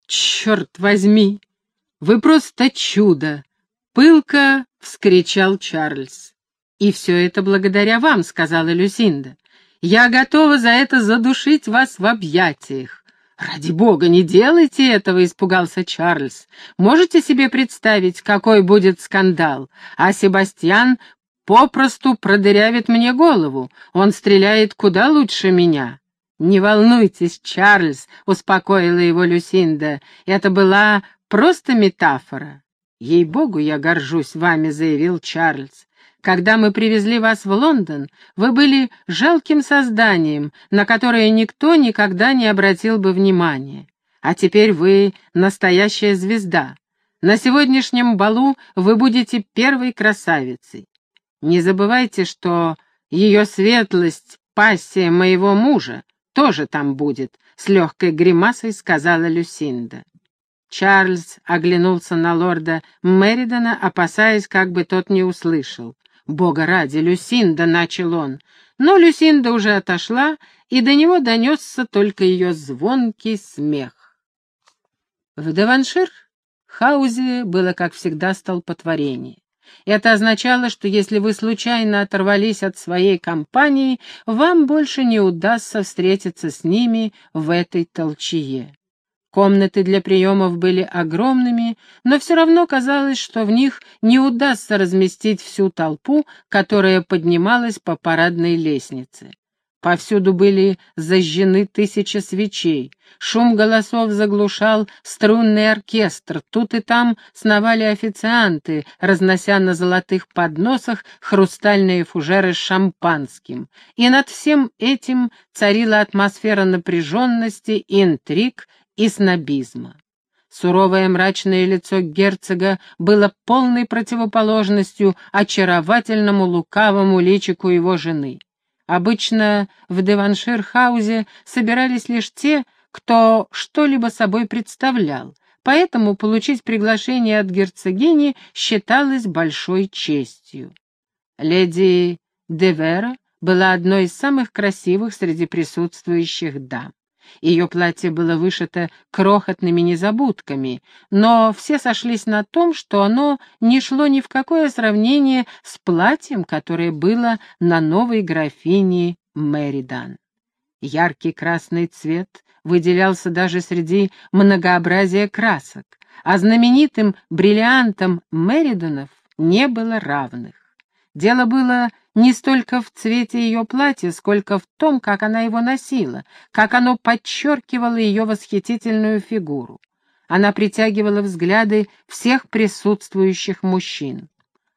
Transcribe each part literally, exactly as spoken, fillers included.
«Черт возьми! Вы просто чудо!» — пылко вскричал Чарльз. «И все это благодаря вам», — сказала Люсинда. «Я готова за это задушить вас в объятиях». «Ради бога, не делайте этого», — испугался Чарльз. «Можете себе представить, какой будет скандал? А Себастьян попросту продырявит мне голову. Он стреляет куда лучше меня». «Не волнуйтесь, Чарльз», — успокоила его Люсинда. «Это была просто метафора». «Ей-богу, я горжусь вами», — заявил Чарльз. «Когда мы привезли вас в Лондон, вы были жалким созданием, на которое никто никогда не обратил бы внимания. А теперь вы настоящая звезда. На сегодняшнем балу вы будете первой красавицей. Не забывайте, что ее светлость, пассия моего мужа, тоже там будет», — с легкой гримасой сказала Люсинда. Чарльз оглянулся на лорда Меридана, опасаясь, как бы тот не услышал. «Бога ради, Люсинда!» — начал он. Но Люсинда уже отошла, и до него донесся только ее звонкий смех. В Девоншир-хаузе было, как всегда, столпотворение. Это означало, что если вы случайно оторвались от своей компании, вам больше не удастся встретиться с ними в этой толчее. Комнаты для приемов были огромными, но все равно казалось, что в них не удастся разместить всю толпу, которая поднималась по парадной лестнице. Повсюду были зажжены тысячи свечей, шум голосов заглушал струнный оркестр, тут и там сновали официанты, разнося на золотых подносах хрустальные фужеры с шампанским, и над всем этим царила атмосфера напряженности, интриг и снобизма. Суровое мрачное лицо герцога было полной противоположностью очаровательному лукавому личику его жены. Обычно в Девоншир-хаузе собирались лишь те, кто что-либо собой представлял, поэтому получить приглашение от герцогини считалось большой честью. Леди де Вера была одной из самых красивых среди присутствующих дам. Ее платье было вышито крохотными незабудками, но все сошлись на том, что оно не шло ни в какое сравнение с платьем, которое было на новой графине Меридан. Яркий красный цвет выделялся даже среди многообразия красок, а знаменитым бриллиантам Мериданов не было равных. Дело было не столько в цвете ее платья, сколько в том, как она его носила, как оно подчеркивало ее восхитительную фигуру. Она притягивала взгляды всех присутствующих мужчин.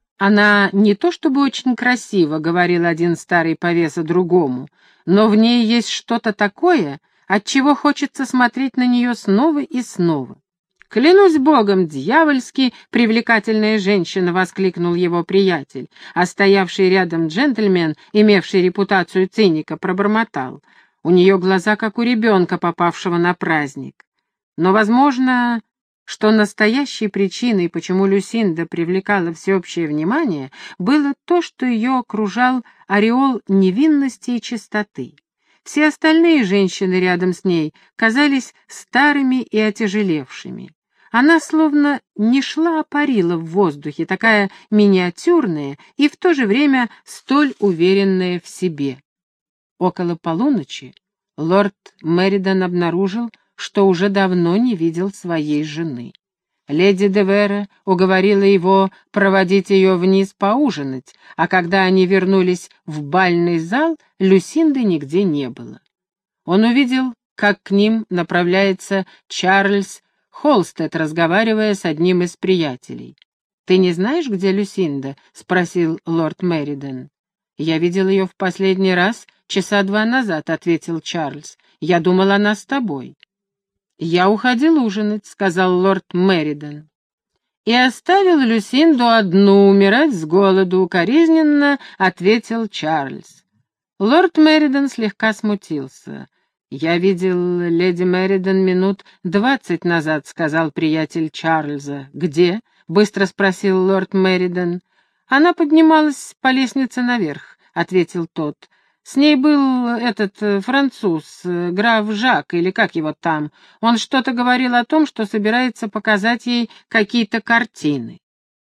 «Она не то чтобы очень красива», — говорил один старый повеса другому, «но в ней есть что-то такое, от чего хочется смотреть на нее снова и снова». «Клянусь богом, дьявольски привлекательная женщина!» — воскликнул его приятель, а стоявший рядом джентльмен, имевший репутацию циника, пробормотал. «У нее глаза, как у ребенка, попавшего на праздник». Но, возможно, что настоящей причиной, почему Люсинда привлекала всеобщее внимание, было то, что ее окружал ореол невинности и чистоты. Все остальные женщины рядом с ней казались старыми и отяжелевшими. Она словно не шла, а парила в воздухе, такая миниатюрная и в то же время столь уверенная в себе. Около полуночи лорд Меридан обнаружил, что уже давно не видел своей жены. Леди де Вера уговорила его проводить ее вниз поужинать, а когда они вернулись в бальный зал, Люсинды нигде не было. Он увидел, как к ним направляется Чарльз Холстед, разговаривая с одним из приятелей. «Ты не знаешь, где Люсинда?» — спросил лорд Меридан. «Я видел ее в последний раз часа два назад», — ответил Чарльз. «Я думал, она с тобой». «Я уходил ужинать», — сказал лорд Меридан. «И оставил Люсинду одну умирать с голоду», — укоризненно ответил Чарльз. Лорд Меридан слегка смутился. «Я видел леди Меридан минут двадцать назад», — сказал приятель Чарльза. «Где?» — быстро спросил лорд Меридан. «Она поднималась по лестнице наверх», — ответил тот. С ней был этот э, француз, э, граф Жак, или как его там. Он что-то говорил о том, что собирается показать ей какие-то картины».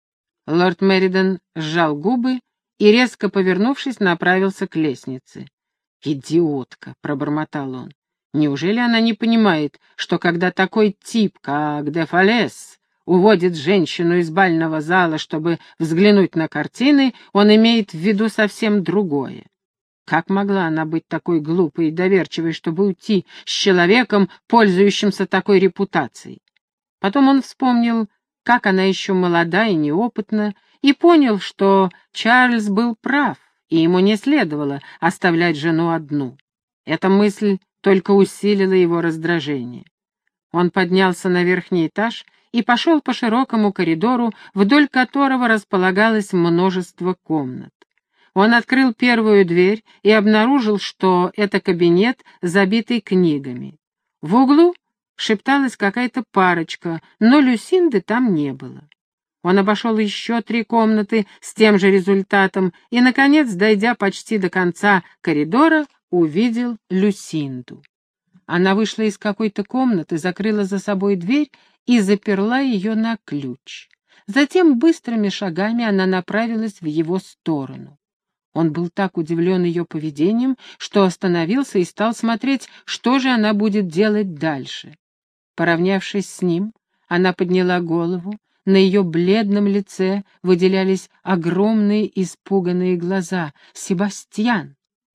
Лорд Меридон сжал губы и, резко повернувшись, направился к лестнице. «Идиотка!» — пробормотал он. «Неужели она не понимает, что когда такой тип, как де Фалес, уводит женщину из бального зала, чтобы взглянуть на картины, он имеет в виду совсем другое? Как могла она быть такой глупой и доверчивой, чтобы уйти с человеком, пользующимся такой репутацией?» Потом он вспомнил, как она еще молода и неопытна, и понял, что Чарльз был прав, и ему не следовало оставлять жену одну. Эта мысль только усилила его раздражение. Он поднялся на верхний этаж и пошел по широкому коридору, вдоль которого располагалось множество комнат. Он открыл первую дверь и обнаружил, что это кабинет, забитый книгами. В углу шепталась какая-то парочка, но Люсинды там не было. Он обошел еще три комнаты с тем же результатом и, наконец, дойдя почти до конца коридора, увидел Люсинду. Она вышла из какой-то комнаты, закрыла за собой дверь и заперла ее на ключ. Затем быстрыми шагами она направилась в его сторону. Он был так удивлен ее поведением, что остановился и стал смотреть, что же она будет делать дальше. Поравнявшись с ним, она подняла голову, на ее бледном лице выделялись огромные испуганные глаза. «Себастьян!»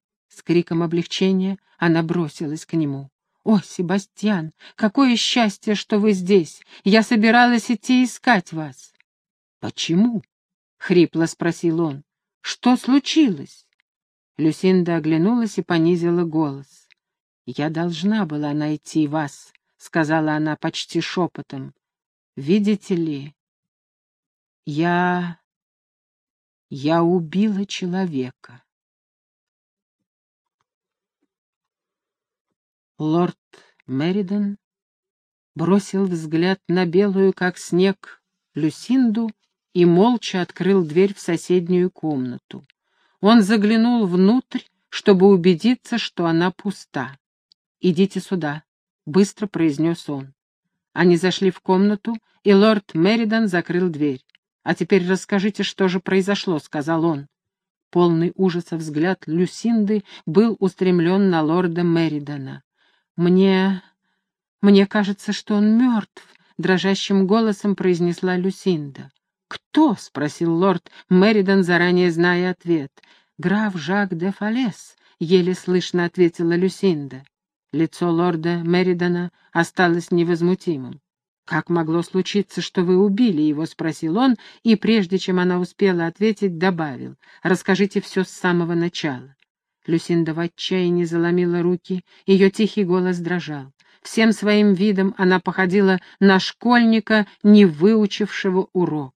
С криком облегчения она бросилась к нему. «О, Себастьян, какое счастье, что вы здесь! Я собиралась идти искать вас!» «Почему?» — хрипло спросил он. «Что случилось?» Люсинда оглянулась и понизила голос. «Я должна была найти вас», — сказала она почти шепотом. «Видите ли, я... я убила человека». Лорд Меридон бросил взгляд на белую, как снег, Люсинду и молча открыл дверь в соседнюю комнату. Он заглянул внутрь, чтобы убедиться, что она пуста. «Идите сюда», — быстро произнес он. Они зашли в комнату, и лорд Меридон закрыл дверь. «А теперь расскажите, что же произошло», — сказал он. Полный ужаса взгляд Люсинды был устремлен на лорда Меридона. «Мне... мне кажется, что он мертв», — дрожащим голосом произнесла Люсинда. «Кто?» — спросил лорд Меридон, заранее зная ответ. «Граф Жак де Фалес», — еле слышно ответила Люсинда. Лицо лорда Меридона осталось невозмутимым. «Как могло случиться, что вы убили его?» — спросил он, и прежде чем она успела ответить, добавил. «Расскажите все с самого начала». Люсинда в отчаянии заломила руки, ее тихий голос дрожал. Всем своим видом она походила на школьника, не выучившего урок.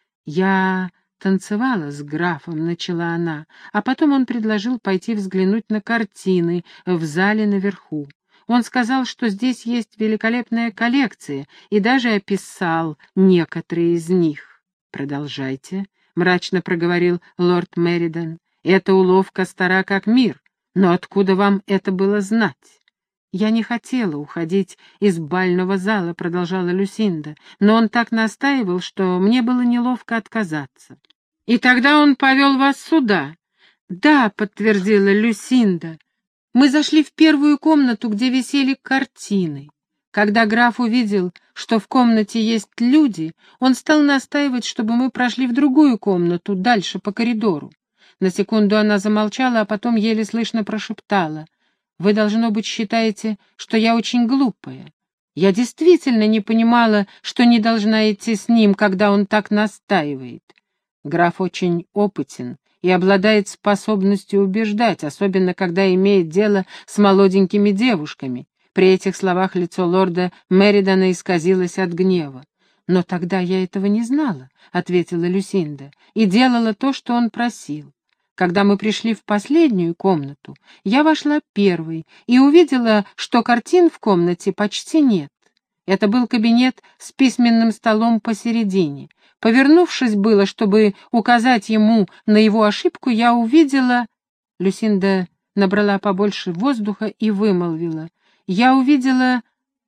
«Я танцевала с графом», — начала она, а потом он предложил пойти взглянуть на картины в зале наверху. Он сказал, что здесь есть великолепная коллекция, и даже описал некоторые из них. «Продолжайте», — мрачно проговорил лорд Меридон. «Эта уловка стара как мир, но откуда вам это было знать?» «Я не хотела уходить из бального зала», — продолжала Люсинда, «но он так настаивал, что мне было неловко отказаться. И тогда он повел вас сюда». «Да», — подтвердила Люсинда, — «мы зашли в первую комнату, где висели картины. Когда граф увидел, что в комнате есть люди, он стал настаивать, чтобы мы прошли в другую комнату, дальше по коридору». На секунду она замолчала, а потом еле слышно прошептала: «Вы, должно быть, считаете, что я очень глупая. Я действительно не понимала, что не должна идти с ним, когда он так настаивает. Граф очень опытен и обладает способностью убеждать, особенно когда имеет дело с молоденькими девушками». При этих словах лицо лорда Меридона исказилось от гнева. «Но тогда я этого не знала», — ответила Люсинда, — «и делала то, что он просил. Когда мы пришли в последнюю комнату, я вошла первой и увидела, что картин в комнате почти нет. Это был кабинет с письменным столом посередине. Повернувшись было, чтобы указать ему на его ошибку, я увидела...» Люсинда набрала побольше воздуха и вымолвила. Я увидела,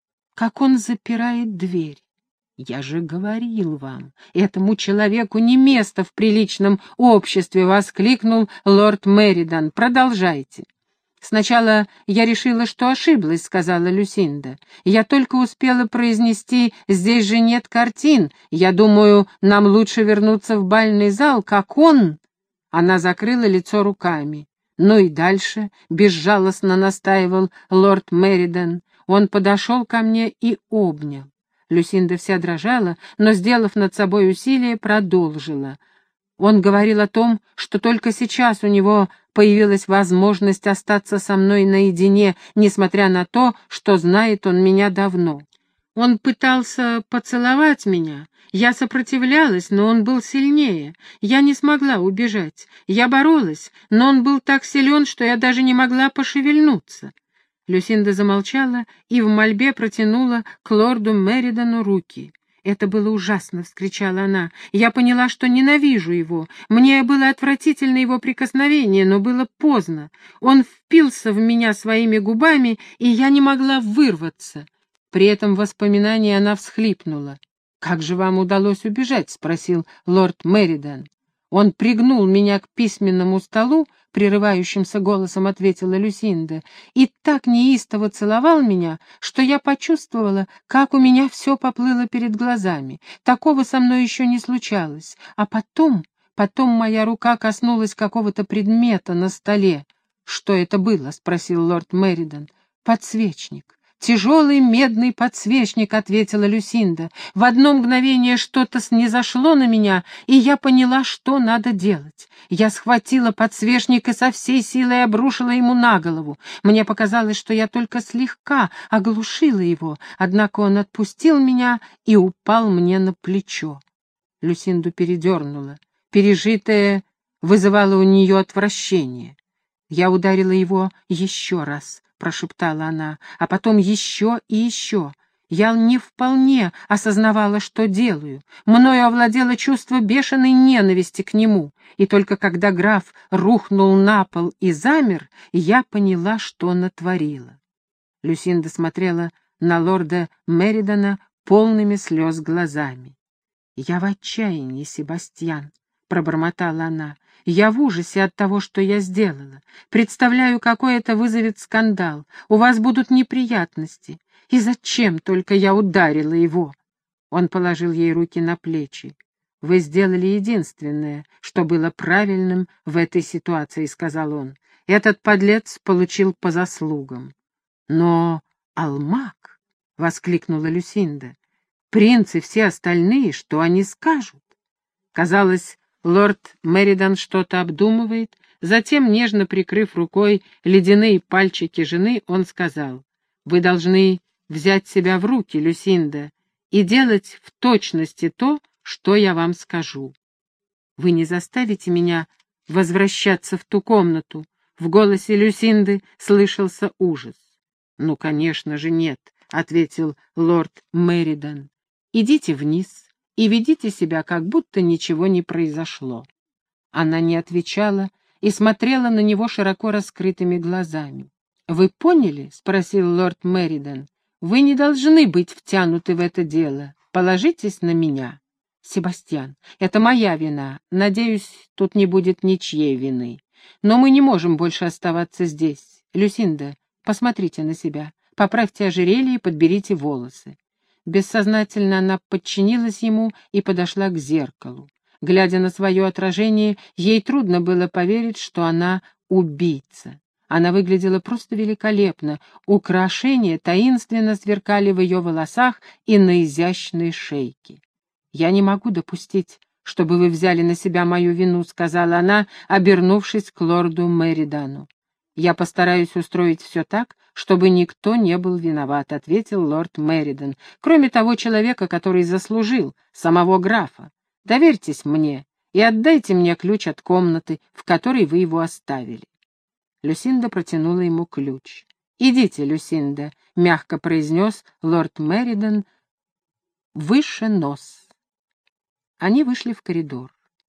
как он запирает дверь. «Я же говорил вам, этому человеку не место в приличном обществе!» — воскликнул лорд Меридан. «Продолжайте». «Сначала я решила, что ошиблась», — сказала Люсинда. «Я только успела произнести «здесь же нет картин». Я думаю, нам лучше вернуться в бальный зал, как он...» Она закрыла лицо руками. «Ну и дальше», — безжалостно настаивал лорд Меридан. Он подошел ко мне и обнял. Люсинда вся дрожала, но, сделав над собой усилие, продолжила. Он говорил о том, что только сейчас у него появилась возможность остаться со мной наедине, несмотря на то, что знает он меня давно. Он пытался поцеловать меня. Я сопротивлялась, но он был сильнее. Я не смогла убежать. Я боролась, но он был так силен, что я даже не могла пошевельнуться. Люсинда замолчала и в мольбе протянула к лорду Меридану руки. «Это было ужасно!» — вскричала она. «Я поняла, что ненавижу его. Мне было отвратительно его прикосновение, но было поздно. Он впился в меня своими губами, и я не могла вырваться». При этом воспоминании она всхлипнула. «Как же вам удалось убежать?» — спросил лорд Меридан. «Он пригнул меня к письменному столу», — прерывающимся голосом ответила Люсинда, «и так неистово целовал меня, что я почувствовала, как у меня все поплыло перед глазами. Такого со мной еще не случалось. А потом, потом моя рука коснулась какого-то предмета на столе». «Что это было?» — спросил лорд Меридан. «Подсвечник. «Тяжелый медный подсвечник», — ответила Люсинда. «В одно мгновение что-то снизошло на меня, и я поняла, что надо делать. Я схватила подсвечник и со всей силой обрушила ему на голову. Мне показалось, что я только слегка оглушила его, однако он отпустил меня и упал мне на плечо». Люсинду передернуло. Пережитое вызывало у нее отвращение. «Я ударила его еще раз», — прошептала она, «а потом еще и еще. Я не вполне осознавала, что делаю. Мною овладело чувство бешеной ненависти к нему, и только когда граф рухнул на пол и замер, я поняла, что натворила». Люсинда смотрела на лорда Меридана полными слез глазами. «Я в отчаянии, Себастьян», — пробормотала она. «Я в ужасе от того, что я сделала. Представляю, какой это вызовет скандал. У вас будут неприятности. И зачем только я ударила его?» Он положил ей руки на плечи. «Вы сделали единственное, что было правильным в этой ситуации», — сказал он. «Этот подлец получил по заслугам». «Но Алмак!» — воскликнула Люсинда. «Принц и все остальные, что они скажут?» Казалось, лорд Меридан что-то обдумывает, затем, нежно прикрыв рукой ледяные пальчики жены, он сказал: «Вы должны взять себя в руки, Люсинда, и делать в точности то, что я вам скажу. Вы не заставите меня возвращаться в ту комнату?» В голосе Люсинды слышался ужас. «Ну, конечно же, нет», — ответил лорд Меридан. «Идите вниз и ведите себя, как будто ничего не произошло». Она не отвечала и смотрела на него широко раскрытыми глазами. «Вы поняли?» — спросил лорд Меридан. «Вы не должны быть втянуты в это дело. Положитесь на меня». «Себастьян, это моя вина. Надеюсь, тут не будет ничьей вины. Но мы не можем больше оставаться здесь. Люсинда, посмотрите на себя. Поправьте ожерелье и подберите волосы». Бессознательно она подчинилась ему и подошла к зеркалу. Глядя на свое отражение, ей трудно было поверить, что она убийца. Она выглядела просто великолепно, украшения таинственно сверкали в ее волосах и на изящной шейке. «Я не могу допустить, чтобы вы взяли на себя мою вину», — сказала она, обернувшись к лорду Меридану. «Я постараюсь устроить все так, чтобы никто не был виноват», — ответил лорд Меридан, «кроме того человека, который заслужил, самого графа. Доверьтесь мне и отдайте мне ключ от комнаты, в которой вы его оставили». Люсинда протянула ему ключ. «Идите, Люсинда», — мягко произнес лорд Меридан, — «выше нос». Они вышли в коридор.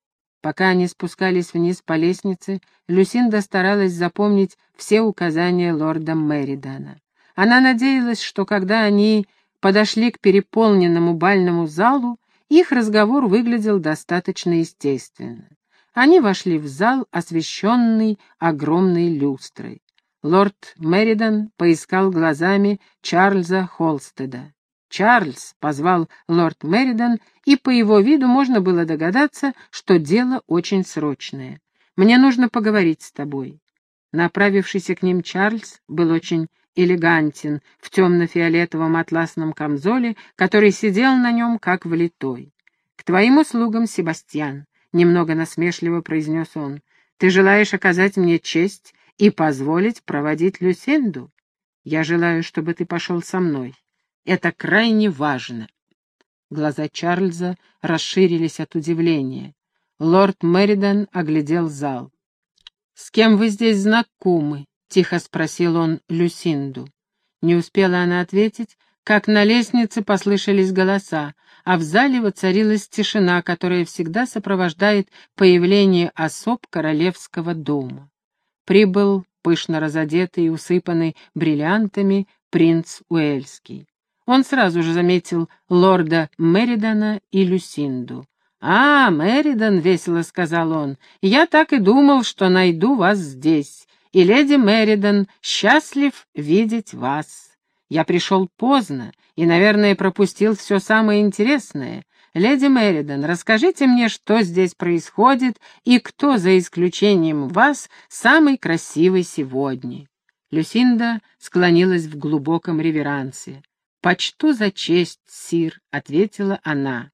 Пока они спускались вниз по лестнице, Люсинда старалась запомнить все указания лорда Меридана. Она надеялась, что когда они подошли к переполненному бальному залу, их разговор выглядел достаточно естественно. Они вошли в зал, освещенный огромной люстрой. Лорд Меридан поискал глазами Чарльза Холстеда. «Чарльз!» — позвал лорд Меридан, и по его виду можно было догадаться, что дело очень срочное. «Мне нужно поговорить с тобой». Направившийся к ним Чарльз был очень элегантен в темно-фиолетовом атласном камзоле, который сидел на нем как влитой. «К твоим услугам, Себастьян», — немного насмешливо произнес он. «Ты желаешь оказать мне честь и позволить проводить Люсинду? Я желаю, чтобы ты пошел со мной. Это крайне важно». Глаза Чарльза расширились от удивления. Лорд Меридан оглядел зал. «С кем вы здесь знакомы?» — тихо спросил он Люсинду. Не успела она ответить, как на лестнице послышались голоса, а в зале воцарилась тишина, которая всегда сопровождает появление особ королевского дома. Прибыл пышно разодетый и усыпанный бриллиантами принц Уэльский. Он сразу же заметил лорда Меридана и Люсинду. «А, Меридан», — весело сказал он, — «я так и думал, что найду вас здесь, и леди Меридан счастлив видеть вас. Я пришел поздно и, наверное, пропустил все самое интересное. Леди Меридан, расскажите мне, что здесь происходит и кто, за исключением вас, самый красивый сегодня». Люсинда склонилась в глубоком реверансе. «Почту за честь, сир», — ответила она.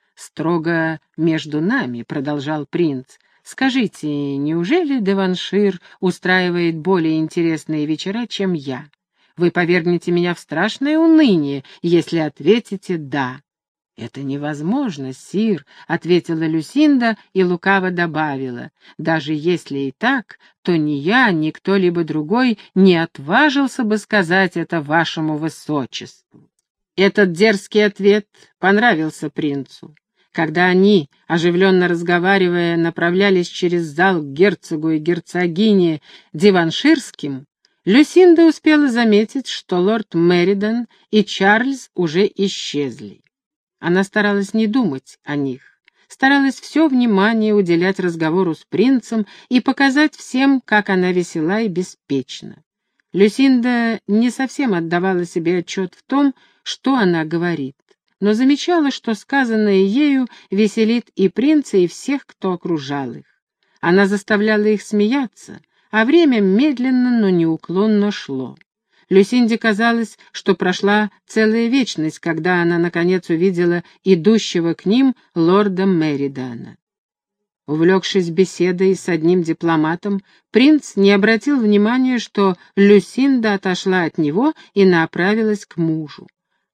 «Строго между нами», — продолжал принц. «Скажите, неужели Деваншир устраивает более интересные вечера, чем я? Вы повергнете меня в страшное уныние, если ответите «да». «Это невозможно, сир», — ответила Люсинда и лукаво добавила. «Даже если и так, то ни я, ни кто-либо другой не отважился бы сказать это вашему высочеству». Этот дерзкий ответ понравился принцу. Когда они, оживленно разговаривая, направлялись через зал к герцогу и герцогине Диванширским, Люсинда успела заметить, что лорд Меридан и Чарльз уже исчезли. Она старалась не думать о них, старалась все внимание уделять разговору с принцем и показать всем, как она весела и беспечна. Люсинда не совсем отдавала себе отчет в том, что она говорит, но замечала, что сказанное ею веселит и принца, и всех, кто окружал их. Она заставляла их смеяться, а время медленно, но неуклонно шло. Люсинде казалось, что прошла целая вечность, когда она, наконец, увидела идущего к ним лорда Меридана. Увлекшись беседой с одним дипломатом, принц не обратил внимания, что Люсинда отошла от него и направилась к мужу.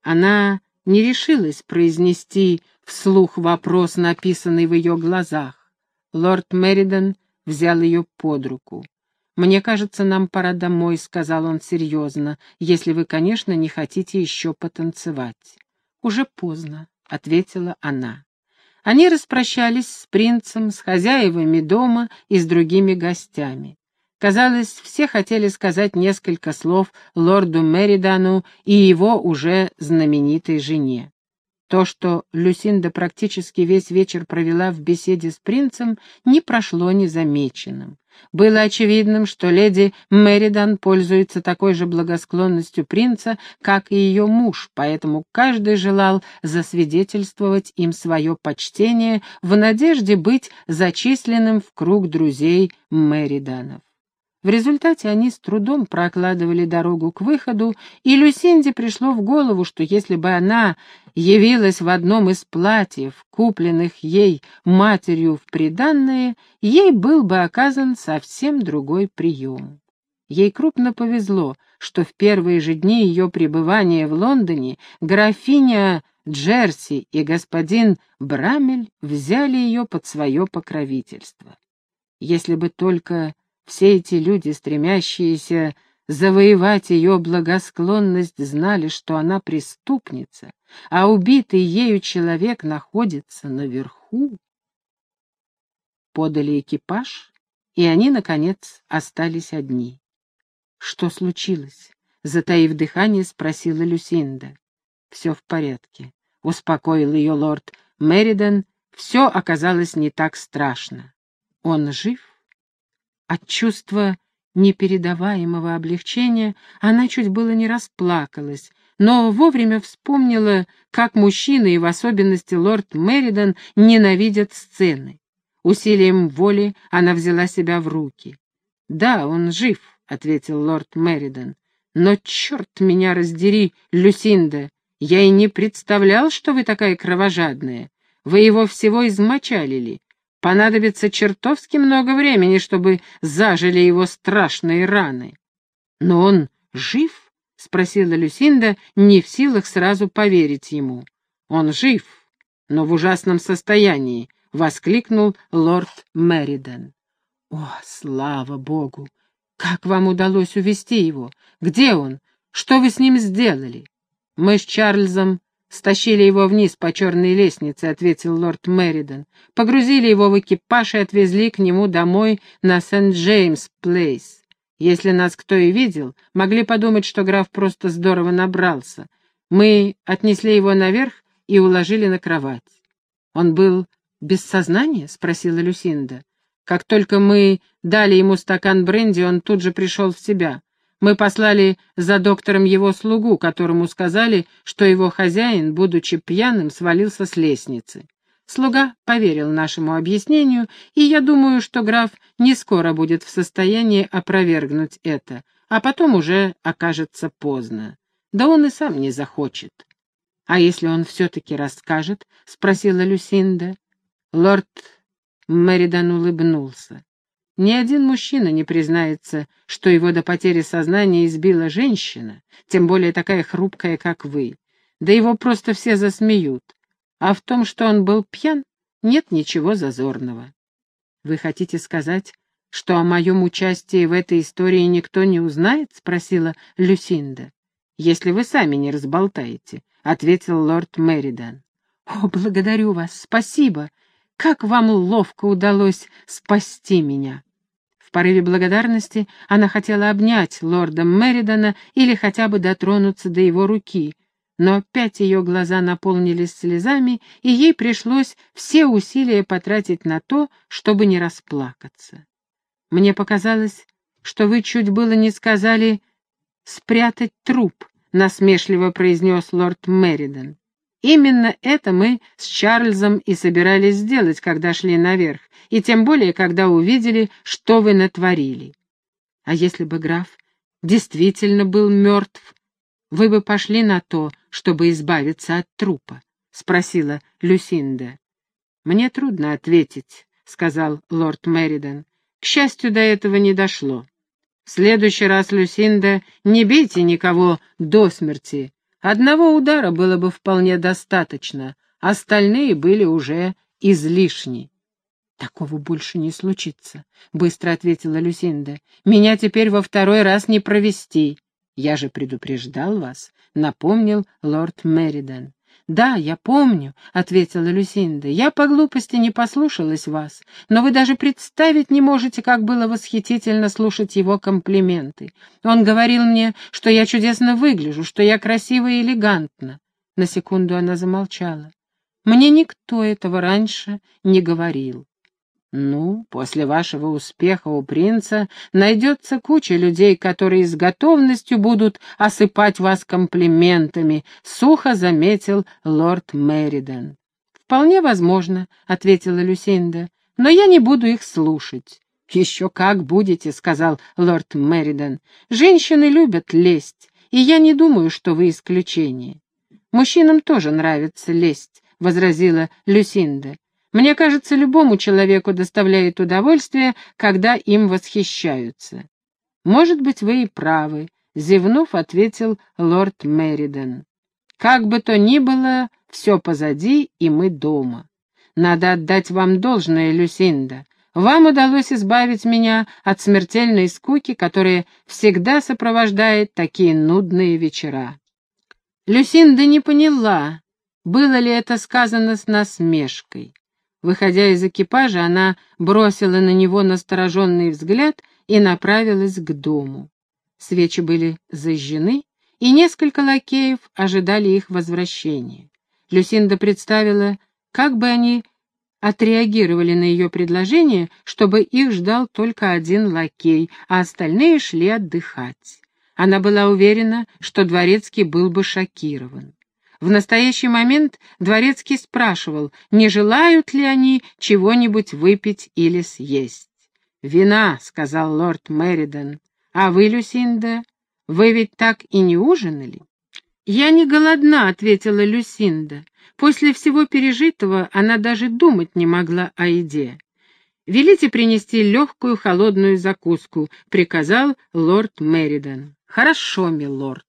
Она не решилась произнести вслух вопрос, написанный в ее глазах. Лорд Меридан взял ее под руку. «Мне кажется, нам пора домой», — сказал он серьезно, «если вы, конечно, не хотите еще потанцевать». «Уже поздно», — ответила она. Они распрощались с принцем, с хозяевами дома и с другими гостями. Казалось, все хотели сказать несколько слов лорду Меридану и его уже знаменитой жене. То, что Люсинда практически весь вечер провела в беседе с принцем, не прошло незамеченным. Было очевидным, что леди Меридан пользуется такой же благосклонностью принца, как и ее муж, поэтому каждый желал засвидетельствовать им свое почтение в надежде быть зачисленным в круг друзей Мериданов. В результате они с трудом прокладывали дорогу к выходу, и Люсинде пришло в голову, что если бы она явилась в одном из платьев, купленных ей матерью в приданое, ей был бы оказан совсем другой прием. Ей крупно повезло, что в первые же дни ее пребывания в Лондоне графиня Джерси и господин Брамель взяли ее под свое покровительство. Если бы только все эти люди, стремящиеся завоевать ее благосклонность, знали, что она преступница, а убитый ею человек находится наверху. подали экипаж, и они, наконец, остались одни. «Что случилось?» — затаив дыхание, спросила Люсинда. «Все в порядке», — успокоил ее лорд Мериден. «Все оказалось не так страшно. Он жив?» От чувства непередаваемого облегчения она чуть было не расплакалась, но вовремя вспомнила, как мужчины, и в особенности лорд Мериден, ненавидят сцены. Усилием воли она взяла себя в руки. «Да, он жив», — ответил лорд Мериден. «Но черт меня раздери, Люсинда, я и не представлял, что вы такая кровожадная. Вы его всего измочалили. Понадобится чертовски много времени, чтобы зажили его страшные раны». «Но он жив?» — спросила Люсинда, не в силах сразу поверить ему. «Он жив, но в ужасном состоянии», — воскликнул лорд Мериден. «О, слава богу! Как вам удалось увести его? Где он? Что вы с ним сделали?» «Мы с Чарльзом стащили его вниз по черной лестнице», — ответил лорд Мериден. «Погрузили его в экипаж и отвезли к нему домой на Сент-Джеймс-Плейс. Если нас кто и видел, могли подумать, что граф просто здорово набрался. Мы отнесли его наверх и уложили на кровать». «Он был без сознания?» — спросила Люсинда. «Как только мы дали ему стакан бренди, он тут же пришел в себя. Мы послали за доктором его слугу, которому сказали, что его хозяин, будучи пьяным, свалился с лестницы. Слуга поверил нашему объяснению, и я думаю, что граф не скоро будет в состоянии опровергнуть это, а потом уже окажется поздно. Да он и сам не захочет». «А если он все-таки расскажет?» — спросила Люсинда. Лорд Мериден улыбнулся. «Ни один мужчина не признается, что его до потери сознания избила женщина, тем более такая хрупкая, как вы. Да его просто все засмеют. А в том, что он был пьян, нет ничего зазорного». «Вы хотите сказать, что о моем участии в этой истории никто не узнает?» — спросила Люсинда. «Если вы сами не разболтаете», — ответил лорд Мериден. «О, благодарю вас, спасибо! Как вам ловко удалось спасти меня!» В порыве благодарности она хотела обнять лорда Меридена или хотя бы дотронуться до его руки, но опять ее глаза наполнились слезами, и ей пришлось все усилия потратить на то, чтобы не расплакаться. «Мне показалось, что вы чуть было не сказали «спрятать труп», — насмешливо произнес лорд Мериден. «Именно это мы с Чарльзом и собирались сделать, когда шли наверх, и тем более, когда увидели, что вы натворили. А если бы граф действительно был мертв, вы бы пошли на то, чтобы избавиться от трупа?» — спросила Люсинда. «Мне трудно ответить», — сказал лорд Мериден. «К счастью, до этого не дошло. В следующий раз, Люсинда, не бейте никого до смерти. Одного удара было бы вполне достаточно, остальные были уже излишни». «Такого больше не случится», — быстро ответила Люсинда. «Меня теперь во второй раз не провести». «Я же предупреждал вас», — напомнил лорд Мериден. «Да, я помню», — ответила Люсинда. «Я по глупости не послушалась вас, но вы даже представить не можете, как было восхитительно слушать его комплименты. Он говорил мне, что я чудесно выгляжу, что я красива и элегантна». На секунду она замолчала. «Мне никто этого раньше не говорил». «Ну, после вашего успеха у принца найдется куча людей, которые с готовностью будут осыпать вас комплиментами», — сухо заметил лорд Мериден. «Вполне возможно», — ответила Люсинда, — «но я не буду их слушать». «Еще как будете», — сказал лорд Мериден. «Женщины любят лесть, и я не думаю, что вы исключение». «Мужчинам тоже нравится лесть», — возразила Люсинда. «Мне кажется, любому человеку доставляет удовольствие, когда им восхищаются». «Может быть, вы и правы», — зевнув, ответил лорд Мериден. «Как бы то ни было, все позади, и мы дома. Надо отдать вам должное, Люсинда. Вам удалось избавить меня от смертельной скуки, которая всегда сопровождает такие нудные вечера». Люсинда не поняла, было ли это сказано с насмешкой. Выходя из экипажа, она бросила на него настороженный взгляд и направилась к дому. Свечи были зажжены, и несколько лакеев ожидали их возвращения. Люсинда представила, как бы они отреагировали на ее предложение, чтобы их ждал только один лакей, а остальные шли отдыхать. Она была уверена, что дворецкий был бы шокирован. В настоящий момент дворецкий спрашивал, не желают ли они чего-нибудь выпить или съесть. «Вина», — сказал лорд Меридон. «А вы, Люсинда, вы ведь так и не ужинали?» «Я не голодна», — ответила Люсинда. После всего пережитого она даже думать не могла о еде. «Велите принести легкую холодную закуску», — приказал лорд Меридон. «Хорошо, милорд».